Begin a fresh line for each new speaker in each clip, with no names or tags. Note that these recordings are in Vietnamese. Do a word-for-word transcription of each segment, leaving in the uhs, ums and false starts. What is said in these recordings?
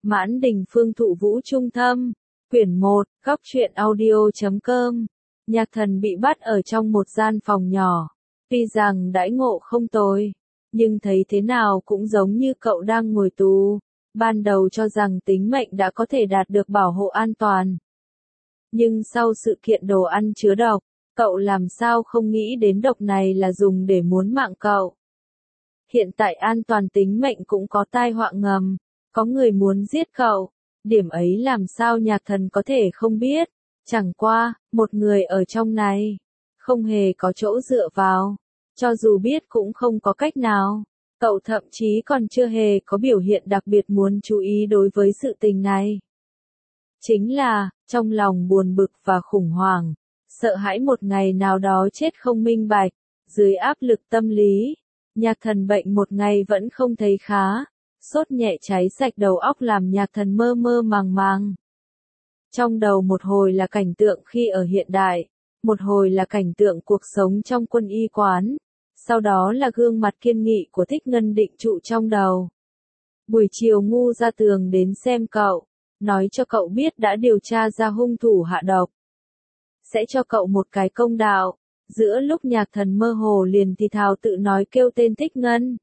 Mãn Đình Phương Thụ Vũ Trung Thâm, quyển một, góc truyện audio.com. Nhạc Thần bị bắt ở trong một gian phòng nhỏ. Tuy rằng đãi ngộ không tồi, nhưng thấy thế nào cũng giống như cậu đang ngồi tù. Ban đầu cho rằng tính mệnh đã có thể đạt được bảo hộ an toàn. Nhưng sau sự kiện đồ ăn chứa độc, cậu làm sao không nghĩ đến độc này là dùng để muốn mạng cậu. Hiện tại an toàn tính mệnh cũng có tai họa ngầm, có người muốn giết cậu, điểm ấy làm sao Nhạc Thần có thể không biết, chẳng qua, một người ở trong này, không hề có chỗ dựa vào, cho dù biết cũng không có cách nào, cậu thậm chí còn chưa hề có biểu hiện đặc biệt muốn chú ý đối với sự tình này. Chính là, trong lòng buồn bực và khủng hoảng, sợ hãi một ngày nào đó chết không minh bạch, dưới áp lực tâm lý, Nhạc Thần bệnh một ngày vẫn không thấy khá, sốt nhẹ cháy sạch đầu óc làm Nhạc Thần mơ mơ màng màng. Trong đầu một hồi là cảnh tượng khi ở hiện đại, một hồi là cảnh tượng cuộc sống trong quân y quán, sau đó là gương mặt kiên nghị của Thích Ngân Định trụ trong đầu. Buổi chiều Ngu Gia Tường đến xem cậu, nói cho cậu biết đã điều tra ra hung thủ hạ độc. Sẽ cho cậu một cái công đạo. Giữa lúc Nhạc Thần mơ hồ liền thì thào tự nói kêu tên Thích Ngân.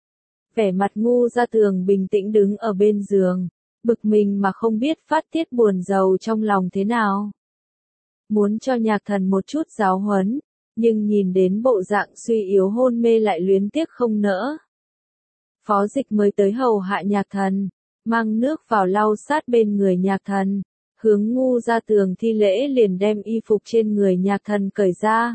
Vẻ mặt Ngu Gia Tường bình tĩnh đứng ở bên giường, bực mình mà không biết phát tiết buồn rầu trong lòng thế nào. Muốn cho Nhạc Thần một chút giáo huấn, nhưng nhìn đến bộ dạng suy yếu hôn mê lại luyến tiếc không nỡ. Phó Dịch mới tới hầu hạ Nhạc Thần, mang nước vào lau sát bên người Nhạc Thần, hướng Ngu Gia Tường thi lễ liền đem y phục trên người Nhạc Thần cởi ra.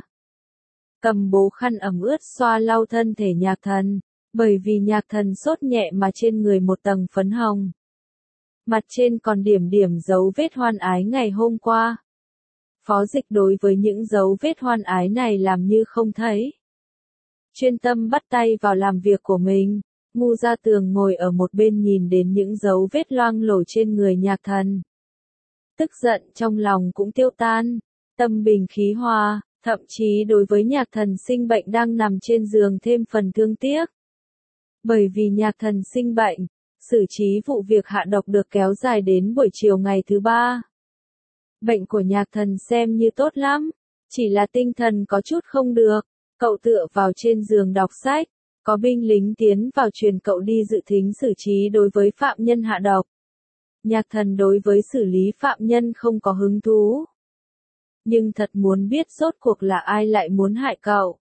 Cầm bố khăn ẩm ướt xoa lau thân thể Nhạc Thần, bởi vì Nhạc Thần sốt nhẹ mà trên người một tầng phấn hồng. Mặt trên còn điểm điểm dấu vết hoan ái ngày hôm qua. Phó Dịch đối với những dấu vết hoan ái này làm như không thấy. Chuyên tâm bắt tay vào làm việc của mình, Ngu Gia Tường ngồi ở một bên nhìn đến những dấu vết loang lổ trên người Nhạc Thần. Tức giận trong lòng cũng tiêu tan, tâm bình khí hòa. Thậm chí đối với Nhạc Thần sinh bệnh đang nằm trên giường thêm phần thương tiếc. Bởi vì Nhạc Thần sinh bệnh, xử trí vụ việc hạ độc được kéo dài đến buổi chiều ngày thứ ba. Bệnh của Nhạc Thần xem như tốt lắm, chỉ là tinh thần có chút không được, cậu tựa vào trên giường đọc sách, có binh lính tiến vào truyền cậu đi dự thính xử trí đối với phạm nhân hạ độc. Nhạc Thần đối với xử lý phạm nhân không có hứng thú. Nhưng thật muốn biết rốt cuộc là ai lại muốn hại cậu.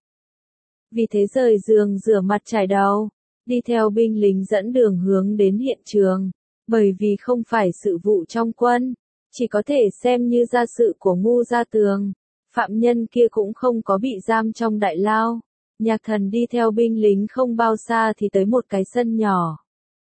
Vì thế rời giường rửa mặt chải đầu, đi theo binh lính dẫn đường hướng đến hiện trường, bởi vì không phải sự vụ trong quân, chỉ có thể xem như gia sự của Ngu Gia Tường, phạm nhân kia cũng không có bị giam trong đại lao. Nhạc Thần đi theo binh lính không bao xa thì tới một cái sân nhỏ.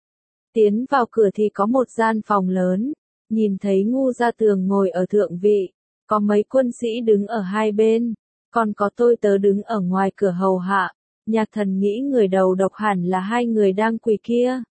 Tiến vào cửa thì có một gian phòng lớn, nhìn thấy Ngu Gia Tường ngồi ở thượng vị. Có mấy quân sĩ đứng ở hai bên, còn có tôi tớ đứng ở ngoài cửa hầu hạ. Nhạc Thần nghĩ người đầu độc hẳn là hai người đang quỳ kia.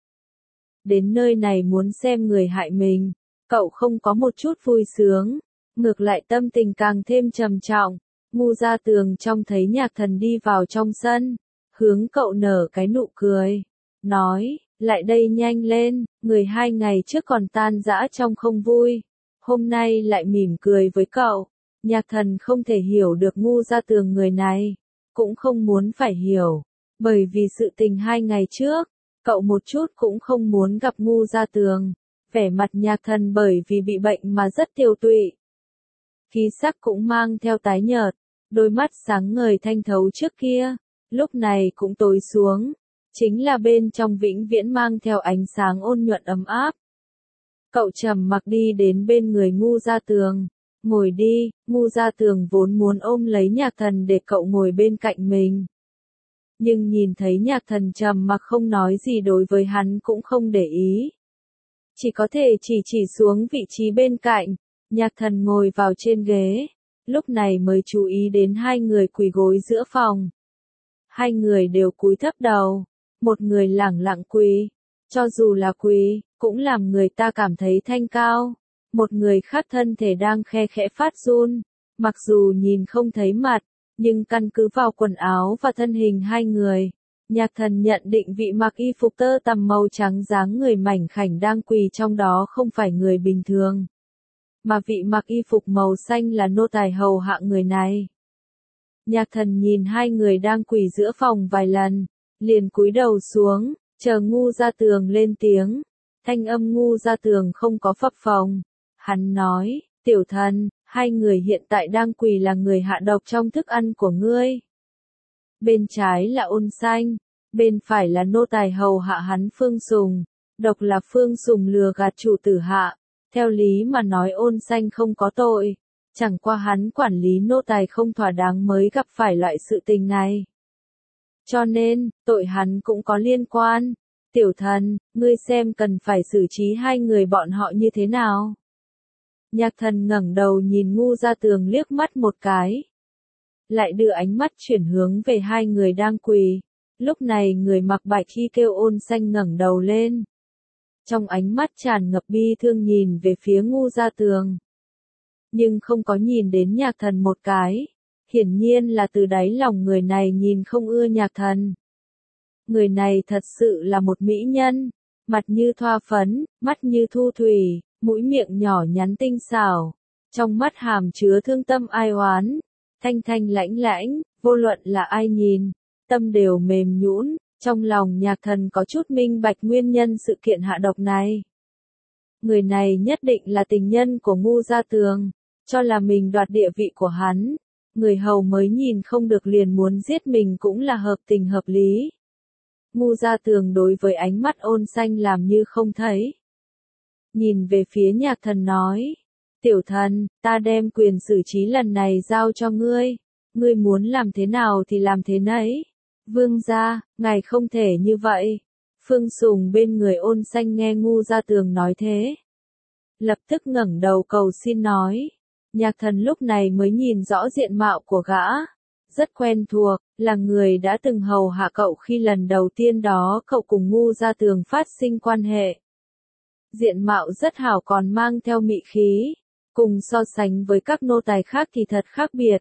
Đến nơi này muốn xem người hại mình, cậu không có một chút vui sướng, ngược lại tâm tình càng thêm trầm trọng. Ngu Gia Tường trông thấy Nhạc Thần đi vào trong sân, hướng cậu nở cái nụ cười, nói, lại đây nhanh lên, người hai ngày trước còn tan rã trong không vui. Hôm nay lại mỉm cười với cậu. Nhạc Thần không thể hiểu được Ngu Gia Tường người này, cũng không muốn phải hiểu, bởi vì sự tình hai ngày trước, cậu một chút cũng không muốn gặp Ngu Gia Tường. Vẻ mặt Nhạc Thần bởi vì bị bệnh mà rất tiêu tụy. Khí sắc cũng mang theo tái nhợt, đôi mắt sáng ngời thanh thấu trước kia, lúc này cũng tối xuống, chính là bên trong vĩnh viễn mang theo ánh sáng ôn nhuận ấm áp. Cậu trầm mặc đi đến bên người Ngu Gia Tường, ngồi đi. Ngu Gia Tường vốn muốn ôm lấy Nhạc Thần để cậu ngồi bên cạnh mình. Nhưng nhìn thấy Nhạc Thần trầm mặc không nói gì đối với hắn cũng không để ý. Chỉ có thể chỉ chỉ xuống vị trí bên cạnh, Nhạc Thần ngồi vào trên ghế, lúc này mới chú ý đến hai người quỳ gối giữa phòng. Hai người đều cúi thấp đầu, một người lẳng lặng quỳ, cho dù là quỳ, cũng làm người ta cảm thấy thanh cao. Một người khác thân thể đang khe khẽ phát run, mặc dù nhìn không thấy mặt, nhưng căn cứ vào quần áo và thân hình hai người, Nhạc thần nhận định vị mặc y phục tơ tằm màu trắng dáng người mảnh khảnh đang quỳ trong đó không phải người bình thường. Mà vị mặc y phục màu xanh là nô tài hầu hạ người này. Nhạc thần nhìn hai người đang quỳ giữa phòng vài lần, liền cúi đầu xuống, chờ Ngu Gia Tường lên tiếng. Thanh âm Ngu Gia Tường không có phập phồng. Hắn nói, tiểu thần, hai người hiện tại đang quỳ là người hạ độc trong thức ăn của ngươi. Bên trái là Ôn Xanh, bên phải là nô tài hầu hạ hắn Phương Sùng. Độc là Phương Sùng lừa gạt chủ tử hạ. Theo lý mà nói Ôn Xanh không có tội. Chẳng qua hắn quản lý nô tài không thỏa đáng mới gặp phải loại sự tình này. Cho nên, tội hắn cũng có liên quan. Tiểu thần, ngươi xem cần phải xử trí hai người bọn họ như thế nào? Nhạc thần ngẩng đầu nhìn Ngu Gia Tường liếc mắt một cái. Lại đưa ánh mắt chuyển hướng về hai người đang quỳ. Lúc này người mặc bạch y kêu Ôn Xanh ngẩng đầu lên. Trong ánh mắt tràn ngập bi thương nhìn về phía Ngu Gia Tường. Nhưng không có nhìn đến nhạc thần một cái. Hiển nhiên là từ đáy lòng người này nhìn không ưa nhạc thần. Người này thật sự là một mỹ nhân. Mặt như thoa phấn, mắt như thu thủy, mũi miệng nhỏ nhắn tinh xảo. Trong mắt hàm chứa thương tâm ai oán. Thanh thanh lãnh lãnh, vô luận là ai nhìn, tâm đều mềm nhũn. Trong lòng nhạc thần có chút minh bạch nguyên nhân sự kiện hạ độc này. Người này nhất định là tình nhân của Ngu Gia Tường, cho là mình đoạt địa vị của hắn. Người hầu mới nhìn không được liền muốn giết mình cũng là hợp tình hợp lý. Ngu Gia Tường đối với ánh mắt Ôn Xanh làm như không thấy. Nhìn về phía nhạc thần nói, tiểu thần, ta đem quyền xử trí lần này giao cho ngươi. Ngươi muốn làm thế nào thì làm thế nấy. Vương gia, ngài không thể như vậy. Phương Sùng bên người Ôn Xanh nghe Ngu Gia Tường nói thế. Lập tức ngẩng đầu cầu xin nói. Nhạc thần lúc này mới nhìn rõ diện mạo của gã. Rất quen thuộc, là người đã từng hầu hạ cậu khi lần đầu tiên đó cậu cùng Ngu Gia Tường phát sinh quan hệ. Diện mạo rất hảo còn mang theo mị khí. Cùng so sánh với các nô tài khác thì thật khác biệt.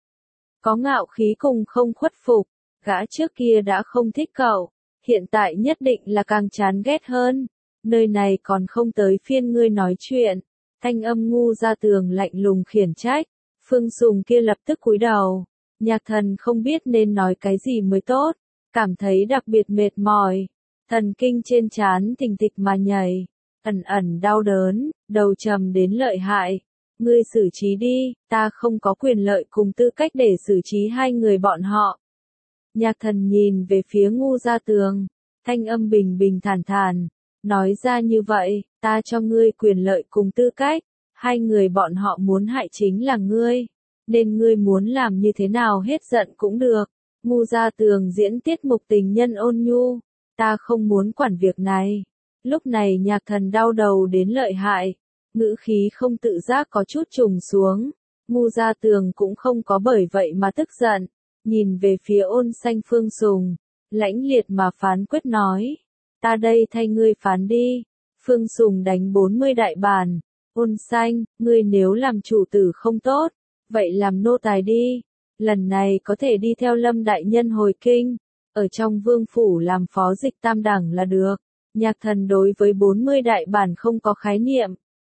Có ngạo khí cùng không khuất phục. Gã trước kia đã không thích cậu, hiện tại nhất định là càng chán ghét hơn. Nơi này còn không tới phiên ngươi nói chuyện. Thanh âm Ngu Gia Tường lạnh lùng khiển trách. Phương Sùng kia lập tức cúi đầu. Nhạc thần không biết nên nói cái gì mới tốt. Cảm thấy đặc biệt mệt mỏi. Thần kinh trên trán thình thịch mà nhảy. Ẩn ẩn đau đớn, đầu trầm đến lợi hại. Ngươi xử trí đi, ta không có quyền lợi cùng tư cách để xử trí hai người bọn họ. Nhạc thần nhìn về phía Ngu Gia Tường, thanh âm bình bình thản thản, nói ra như vậy, ta cho ngươi quyền lợi cùng tư cách, hai người bọn họ muốn hại chính là ngươi, nên ngươi muốn làm như thế nào hết giận cũng được. Ngu Gia Tường diễn tiết mục tình nhân ôn nhu, ta không muốn quản việc này. Lúc này nhạc thần đau đầu đến lợi hại, ngữ khí không tự giác có chút trùng xuống, Ngu Gia Tường cũng không có bởi vậy mà tức giận. Nhìn về phía Ôn Xanh Phương Sùng, lãnh liệt mà phán quyết nói, ta đây thay ngươi phán đi. Phương Sùng đánh bốn mươi đại bản, Ôn Xanh, ngươi nếu làm chủ tử không tốt, vậy làm nô tài đi, lần này có thể đi theo Lâm đại nhân hồi kinh, ở trong vương phủ làm phó dịch tam đẳng là được. Nhạc thần đối với bốn mươi đại bản không có khái niệm,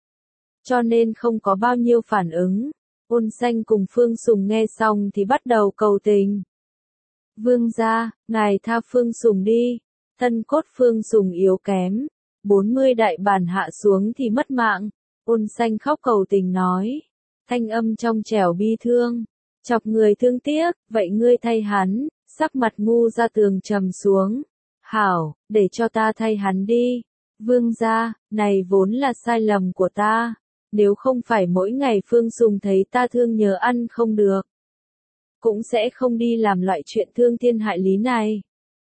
cho nên không có bao nhiêu phản ứng. Ôn Xanh cùng Phương Sùng nghe xong thì bắt đầu cầu tình. Vương gia, ngài tha Phương Sùng đi. Thân cốt Phương Sùng yếu kém. bốn mươi đại bản hạ xuống thì mất mạng. Ôn Xanh khóc cầu tình nói. Thanh âm trong trẻo bi thương. Chọc người thương tiếc, vậy ngươi thay hắn. Sắc mặt Ngu Gia Tường trầm xuống. Hảo, để cho ta thay hắn đi. Vương gia, này vốn là sai lầm của ta. Nếu không phải mỗi ngày Phương Sùng thấy ta thương nhớ ăn không được, cũng sẽ không đi làm loại chuyện thương thiên hại lý này.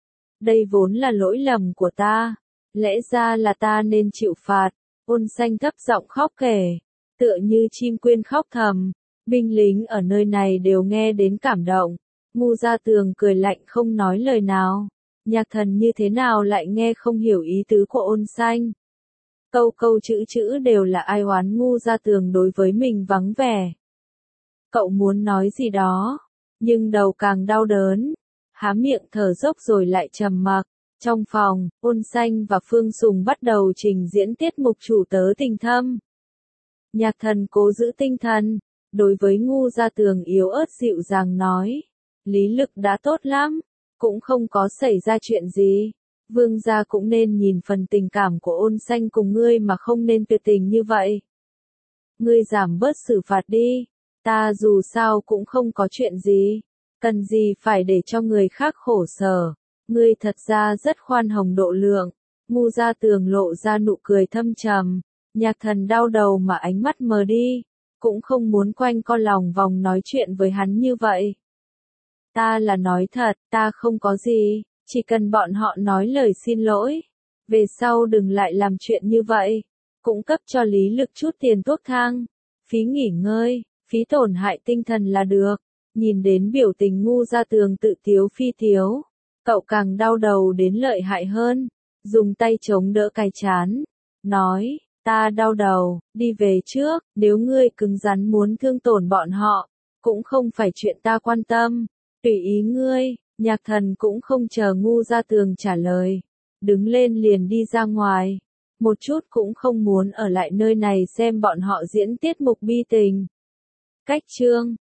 Đây vốn là lỗi lầm của ta, lẽ ra là ta nên chịu phạt. Ôn Xanh thấp giọng khóc kể, tựa như chim quyên khóc thầm. Binh lính ở nơi này đều nghe đến cảm động. Ngu Gia Tường cười lạnh không nói lời nào. Nhạc thần như thế nào lại nghe không hiểu ý tứ của Ôn Xanh. Câu câu chữ chữ đều là ai oán Ngu Gia Tường đối với mình vắng vẻ. Cậu muốn nói gì đó, nhưng đầu càng đau đớn. há miệng thở dốc rồi lại trầm mặc. Trong phòng, Ôn Xanh và Phương Sùng bắt đầu trình diễn tiết mục chủ tớ tình thâm. Nhạc Thần cố giữ tinh thần, đối với Ngu Gia Tường yếu ớt dịu dàng nói, lý lực đã tốt lắm, cũng không có xảy ra chuyện gì. Vương gia cũng nên nhìn phần tình cảm của Ôn Xanh cùng ngươi mà không nên tuyệt tình như vậy. Ngươi giảm bớt xử phạt đi, ta dù sao cũng không có chuyện gì, cần gì phải để cho người khác khổ sở. Ngươi thật ra rất khoan hồng độ lượng. Ngu Gia Tường lộ ra nụ cười thâm trầm. Nhạc Thần đau đầu mà ánh mắt mờ đi, cũng không muốn quanh co lòng vòng nói chuyện với hắn như vậy. Ta là nói thật, ta không có gì, chỉ cần bọn họ nói lời xin lỗi. Về sau đừng lại làm chuyện như vậy. Cũng cấp cho Lý Lực chút tiền thuốc thang, phí nghỉ ngơi, phí tổn hại tinh thần là được. Nhìn đến biểu tình Ngu Gia Tường tự tiếu phi tiếu, cậu càng đau đầu đến lợi hại hơn, dùng tay chống đỡ cái chán, nói, ta đau đầu, đi về trước, nếu ngươi cứng rắn muốn thương tổn bọn họ, cũng không phải chuyện ta quan tâm, tùy ý ngươi. Nhạc Thần cũng không chờ Ngu Gia Tường trả lời, đứng lên liền đi ra ngoài, một chút cũng không muốn ở lại nơi này xem bọn họ diễn tiết mục bi tình. Cách chương